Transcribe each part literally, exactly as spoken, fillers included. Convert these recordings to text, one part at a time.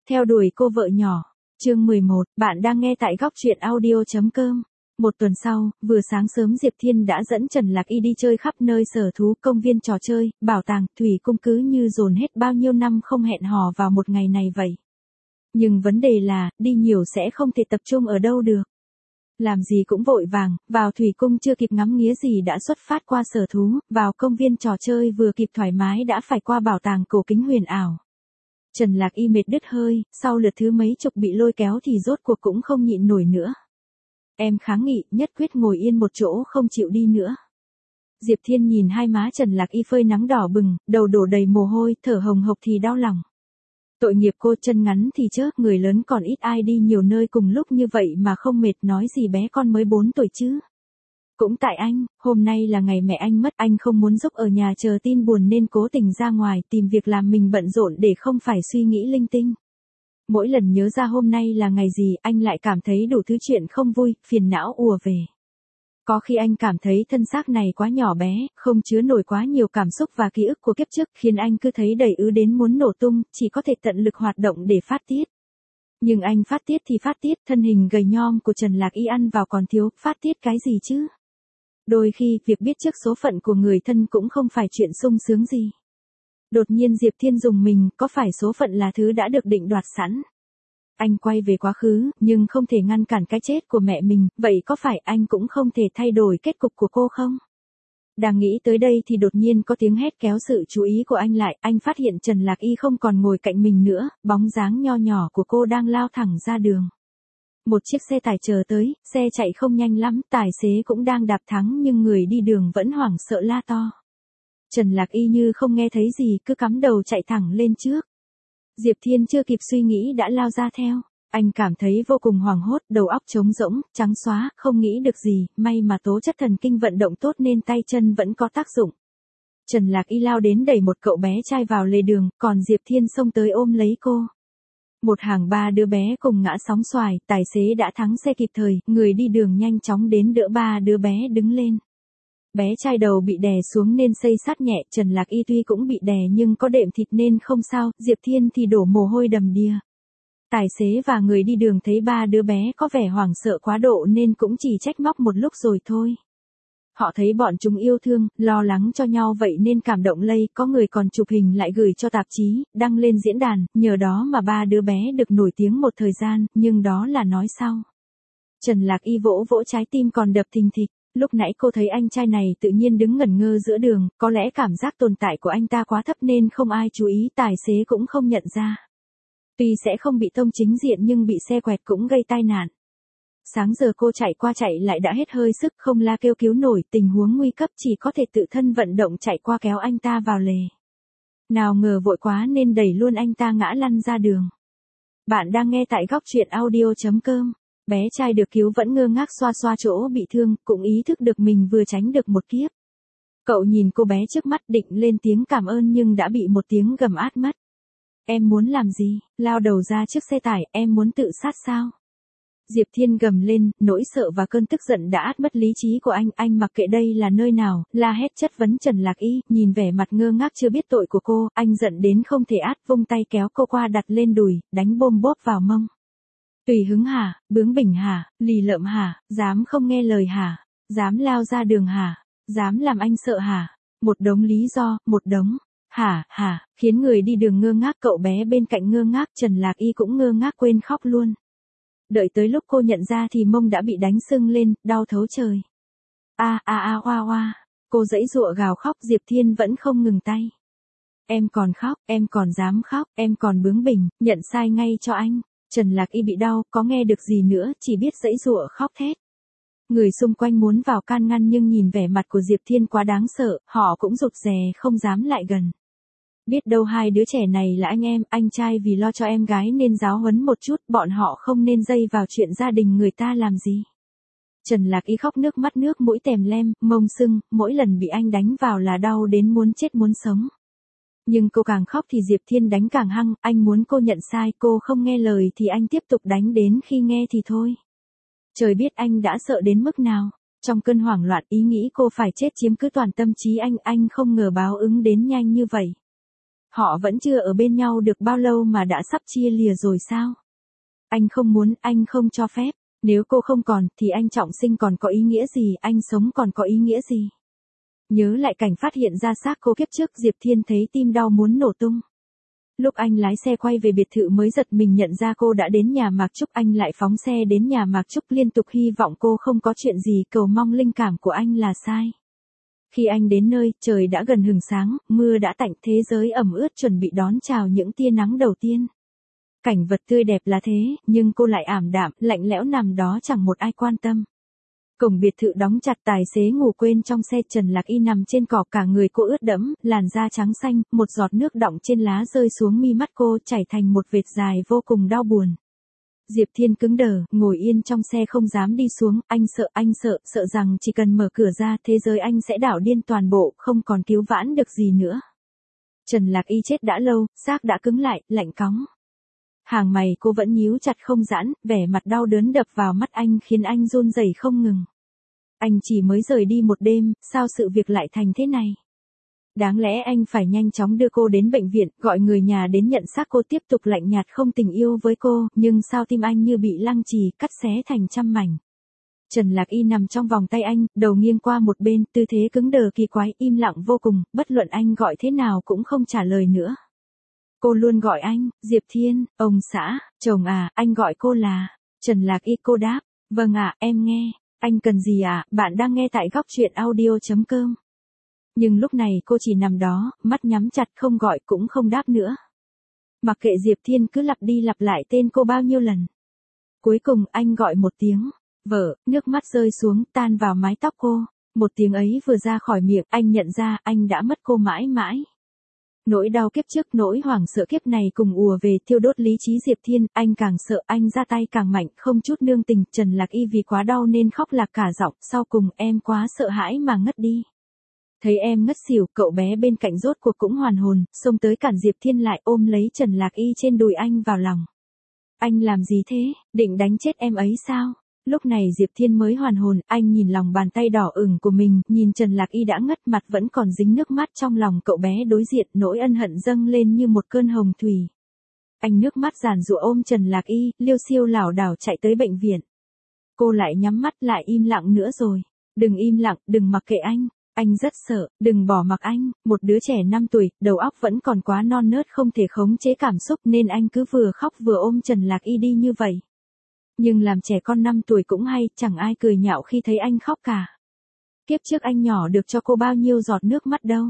Theo đuổi cô vợ nhỏ. Chương mười một, bạn đang nghe tại góc truyện audio chấm com. Một tuần sau, vừa sáng sớm Diệp Thiên đã dẫn Trần Lạc Y đi chơi khắp nơi sở thú, công viên trò chơi, bảo tàng, thủy cung, cứ như dồn hết bao nhiêu năm không hẹn hò vào một ngày này vậy. Nhưng vấn đề là, đi nhiều sẽ không thể tập trung ở đâu được. Làm gì cũng vội vàng, vào thủy cung chưa kịp ngắm nghía gì đã xuất phát qua sở thú, vào công viên trò chơi vừa kịp thoải mái đã phải qua bảo tàng cổ kính huyền ảo. Trần Lạc Y mệt đứt hơi, sau lượt thứ mấy chục bị lôi kéo thì rốt cuộc cũng không nhịn nổi nữa. Em kháng nghị, nhất quyết ngồi yên một chỗ không chịu đi nữa. Diệp Thiên nhìn hai má Trần Lạc Y phơi nắng đỏ bừng, đầu đổ đầy mồ hôi, thở hồng hộc thì đau lòng. Tội nghiệp cô, chân ngắn thì chớ, người lớn còn ít ai đi nhiều nơi cùng lúc như vậy mà không mệt, nói gì bé con mới bốn tuổi chứ. Cũng tại anh, hôm nay là ngày mẹ anh mất, anh không muốn giúp ở nhà chờ tin buồn nên cố tình ra ngoài tìm việc làm mình bận rộn để không phải suy nghĩ linh tinh. Mỗi lần nhớ ra hôm nay là ngày gì, anh lại cảm thấy đủ thứ chuyện không vui, phiền não ùa về. Có khi anh cảm thấy thân xác này quá nhỏ bé, không chứa nổi quá nhiều cảm xúc và ký ức của kiếp trước, khiến anh cứ thấy đầy ứ đến muốn nổ tung, chỉ có thể tận lực hoạt động để phát tiết. Nhưng anh phát tiết thì phát tiết, thân hình gầy nhom của Trần Lạc Y ăn vào còn thiếu, phát tiết cái gì chứ? Đôi khi, việc biết trước số phận của người thân cũng không phải chuyện sung sướng gì. Đột nhiên Diệp Thiên dùng mình, có phải số phận là thứ đã được định đoạt sẵn? Anh quay về quá khứ, nhưng không thể ngăn cản cái chết của mẹ mình, vậy có phải anh cũng không thể thay đổi kết cục của cô không? Đang nghĩ tới đây thì đột nhiên có tiếng hét kéo sự chú ý của anh lại, anh phát hiện Trần Lạc Y không còn ngồi cạnh mình nữa, bóng dáng nho nhỏ của cô đang lao thẳng ra đường. Một chiếc xe tải chờ tới, xe chạy không nhanh lắm, tài xế cũng đang đạp thắng nhưng người đi đường vẫn hoảng sợ la to. Trần Lạc Y như không nghe thấy gì, cứ cắm đầu chạy thẳng lên trước. Diệp Thiên chưa kịp suy nghĩ đã lao ra theo. Anh cảm thấy vô cùng hoảng hốt, đầu óc trống rỗng, trắng xóa, không nghĩ được gì, may mà tố chất thần kinh vận động tốt nên tay chân vẫn có tác dụng. Trần Lạc Y lao đến đẩy một cậu bé trai vào lề đường, còn Diệp Thiên xông tới ôm lấy cô. Một hàng ba đứa bé cùng ngã sóng xoài, tài xế đã thắng xe kịp thời, người đi đường nhanh chóng đến đỡ ba đứa bé đứng lên. Bé trai đầu bị đè xuống nên xây sát nhẹ, Trần Lạc Y tuy cũng bị đè nhưng có đệm thịt nên không sao, Diệp Thiên thì đổ mồ hôi đầm đìa. Tài xế và người đi đường thấy ba đứa bé có vẻ hoảng sợ quá độ nên cũng chỉ trách móc một lúc rồi thôi. Họ thấy bọn chúng yêu thương, lo lắng cho nhau vậy nên cảm động lây, có người còn chụp hình lại gửi cho tạp chí, đăng lên diễn đàn, nhờ đó mà ba đứa bé được nổi tiếng một thời gian, nhưng đó là nói sau. Trần Lạc Y vỗ vỗ trái tim còn đập thình thịch. Lúc nãy cô thấy anh trai này tự nhiên đứng ngẩn ngơ giữa đường, có lẽ cảm giác tồn tại của anh ta quá thấp nên không ai chú ý, tài xế cũng không nhận ra. Tuy sẽ không bị tông chính diện nhưng bị xe quẹt cũng gây tai nạn. Sáng giờ cô chạy qua chạy lại đã hết hơi sức, không la kêu cứu nổi, tình huống nguy cấp chỉ có thể tự thân vận động chạy qua kéo anh ta vào lề. Nào ngờ vội quá nên đẩy luôn anh ta ngã lăn ra đường. Bạn đang nghe tại góc truyện audio chấm com. Bé trai được cứu vẫn ngơ ngác xoa xoa chỗ bị thương, cũng ý thức được mình vừa tránh được một kiếp. Cậu nhìn cô bé trước mắt định lên tiếng cảm ơn nhưng đã bị một tiếng gầm át mất. Em muốn làm gì? Lao đầu ra trước xe tải, em muốn tự sát sao? Diệp Thiên gầm lên, nỗi sợ và cơn tức giận đã át mất lý trí của anh, anh mặc kệ đây là nơi nào, la hét chất vấn Trần Lạc Y, nhìn vẻ mặt ngơ ngác chưa biết tội của cô, anh giận đến không thể át, vung tay kéo cô qua đặt lên đùi, đánh bôm bốp vào mông. Tùy hứng hả, bướng bỉnh hả, lì lợm hả, dám không nghe lời hả, dám lao ra đường hả, dám làm anh sợ hả, một đống lý do, một đống, hả, hả, khiến người đi đường ngơ ngác, cậu bé bên cạnh ngơ ngác, Trần Lạc Y cũng ngơ ngác quên khóc luôn. Đợi tới lúc cô nhận ra thì mông đã bị đánh sưng lên, đau thấu trời. A a a hoa hoa, cô giãy giụa gào khóc, Diệp Thiên vẫn không ngừng tay. Em còn khóc, em còn dám khóc, em còn bướng bỉnh, nhận sai ngay cho anh. Trần Lạc Y bị đau, có nghe được gì nữa, chỉ biết giãy giụa khóc thét. Người xung quanh muốn vào can ngăn nhưng nhìn vẻ mặt của Diệp Thiên quá đáng sợ, họ cũng rụt rè không dám lại gần. Biết đâu hai đứa trẻ này là anh em, anh trai vì lo cho em gái nên giáo huấn một chút, bọn họ không nên dây vào chuyện gia đình người ta làm gì. Trần Lạc Y khóc nước mắt nước mũi tèm lem, mông sưng, mỗi lần bị anh đánh vào là đau đến muốn chết muốn sống. Nhưng cô càng khóc thì Diệp Thiên đánh càng hăng, anh muốn cô nhận sai, cô không nghe lời thì anh tiếp tục đánh đến khi nghe thì thôi. Trời biết anh đã sợ đến mức nào. Trong cơn hoảng loạn, ý nghĩ cô phải chết chiếm cứ toàn tâm trí anh, anh không ngờ báo ứng đến nhanh như vậy. Họ vẫn chưa ở bên nhau được bao lâu mà đã sắp chia lìa rồi sao? Anh không muốn, anh không cho phép. Nếu cô không còn, thì anh trọng sinh còn có ý nghĩa gì, anh sống còn có ý nghĩa gì? Nhớ lại cảnh phát hiện ra xác cô kiếp trước, Diệp Thiên thấy tim đau muốn nổ tung. Lúc anh lái xe quay về biệt thự mới giật mình nhận ra cô đã đến nhà Mạc Trúc, anh lại phóng xe đến nhà Mạc Trúc liên tục hy vọng cô không có chuyện gì, cầu mong linh cảm của anh là sai. Khi anh đến nơi, trời đã gần hừng sáng, mưa đã tạnh, thế giới ẩm ướt chuẩn bị đón chào những tia nắng đầu tiên. Cảnh vật tươi đẹp là thế, nhưng cô lại ảm đạm, lạnh lẽo nằm đó chẳng một ai quan tâm. Cổng biệt thự đóng chặt, tài xế ngủ quên trong xe, Trần Lạc Y nằm trên cỏ, cả người cô ướt đẫm, làn da trắng xanh, một giọt nước đọng trên lá rơi xuống mi mắt cô, chảy thành một vệt dài vô cùng đau buồn. Diệp Thiên cứng đờ, ngồi yên trong xe không dám đi xuống, anh sợ, anh sợ, sợ rằng chỉ cần mở cửa ra, thế giới anh sẽ đảo điên toàn bộ, không còn cứu vãn được gì nữa. Trần Lạc Y chết đã lâu, xác đã cứng lại, lạnh cóng. Hàng mày cô vẫn nhíu chặt không giãn, vẻ mặt đau đớn đập vào mắt anh khiến anh run rẩy không ngừng. Anh chỉ mới rời đi một đêm, sao sự việc lại thành thế này? Đáng lẽ anh phải nhanh chóng đưa cô đến bệnh viện, gọi người nhà đến nhận xác, cô tiếp tục lạnh nhạt không tình yêu với cô, nhưng sao tim anh như bị lăng trì, cắt xé thành trăm mảnh. Trần Lạc Y nằm trong vòng tay anh, đầu nghiêng qua một bên, tư thế cứng đờ kỳ quái, im lặng vô cùng, bất luận anh gọi thế nào cũng không trả lời nữa. Cô luôn gọi anh, Diệp Thiên, ông xã, chồng à, anh gọi cô là Trần Lạc Y, cô đáp, vâng ạ, em nghe, anh cần gì ạ, à? Bạn đang nghe tại góc truyện audio chấm com. Nhưng lúc này cô chỉ nằm đó, mắt nhắm chặt, không gọi cũng không đáp nữa. Mặc kệ Diệp Thiên cứ lặp đi lặp lại tên cô bao nhiêu lần. Cuối cùng anh gọi một tiếng, vợ, nước mắt rơi xuống tan vào mái tóc cô. Một tiếng ấy vừa ra khỏi miệng, anh nhận ra anh đã mất cô mãi mãi. Nỗi đau kiếp trước, nỗi hoảng sợ kiếp này cùng ùa về, thiêu đốt lý trí Diệp Thiên, anh càng sợ, anh ra tay càng mạnh, không chút nương tình. Trần Lạc Y vì quá đau nên khóc lạc cả giọng, sau cùng em quá sợ hãi mà ngất đi. Thấy em ngất xỉu, cậu bé bên cạnh rốt cuộc cũng hoàn hồn, xông tới cản Diệp Thiên lại, ôm lấy Trần Lạc Y trên đùi anh vào lòng. Anh làm gì thế, định đánh chết em ấy sao? Lúc này Diệp Thiên mới hoàn hồn, anh nhìn lòng bàn tay đỏ ửng của mình, nhìn Trần Lạc Y đã ngất, mặt vẫn còn dính nước mắt, trong lòng cậu bé đối diện, nỗi ân hận dâng lên như một cơn hồng thủy. Anh nước mắt giàn giụa ôm Trần Lạc Y, liêu xiêu lảo đảo chạy tới bệnh viện. Cô lại nhắm mắt lại, im lặng nữa rồi. Đừng im lặng, đừng mặc kệ anh. Anh rất sợ, đừng bỏ mặc anh, một đứa trẻ năm tuổi, đầu óc vẫn còn quá non nớt, không thể khống chế cảm xúc nên anh cứ vừa khóc vừa ôm Trần Lạc Y đi như vậy. Nhưng làm trẻ con năm tuổi cũng hay, chẳng ai cười nhạo khi thấy anh khóc cả. Kiếp trước anh nhỏ được cho cô bao nhiêu giọt nước mắt đâu.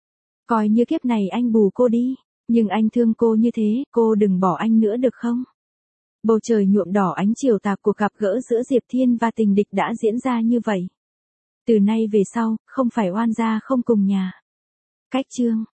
Coi như kiếp này anh bù cô đi, nhưng anh thương cô như thế, cô đừng bỏ anh nữa được không? Bầu trời nhuộm đỏ ánh chiều tà, cuộc gặp gỡ giữa Diệp Thiên và tình địch đã diễn ra như vậy. Từ nay về sau, không phải oan gia không cùng nhà. Cách chương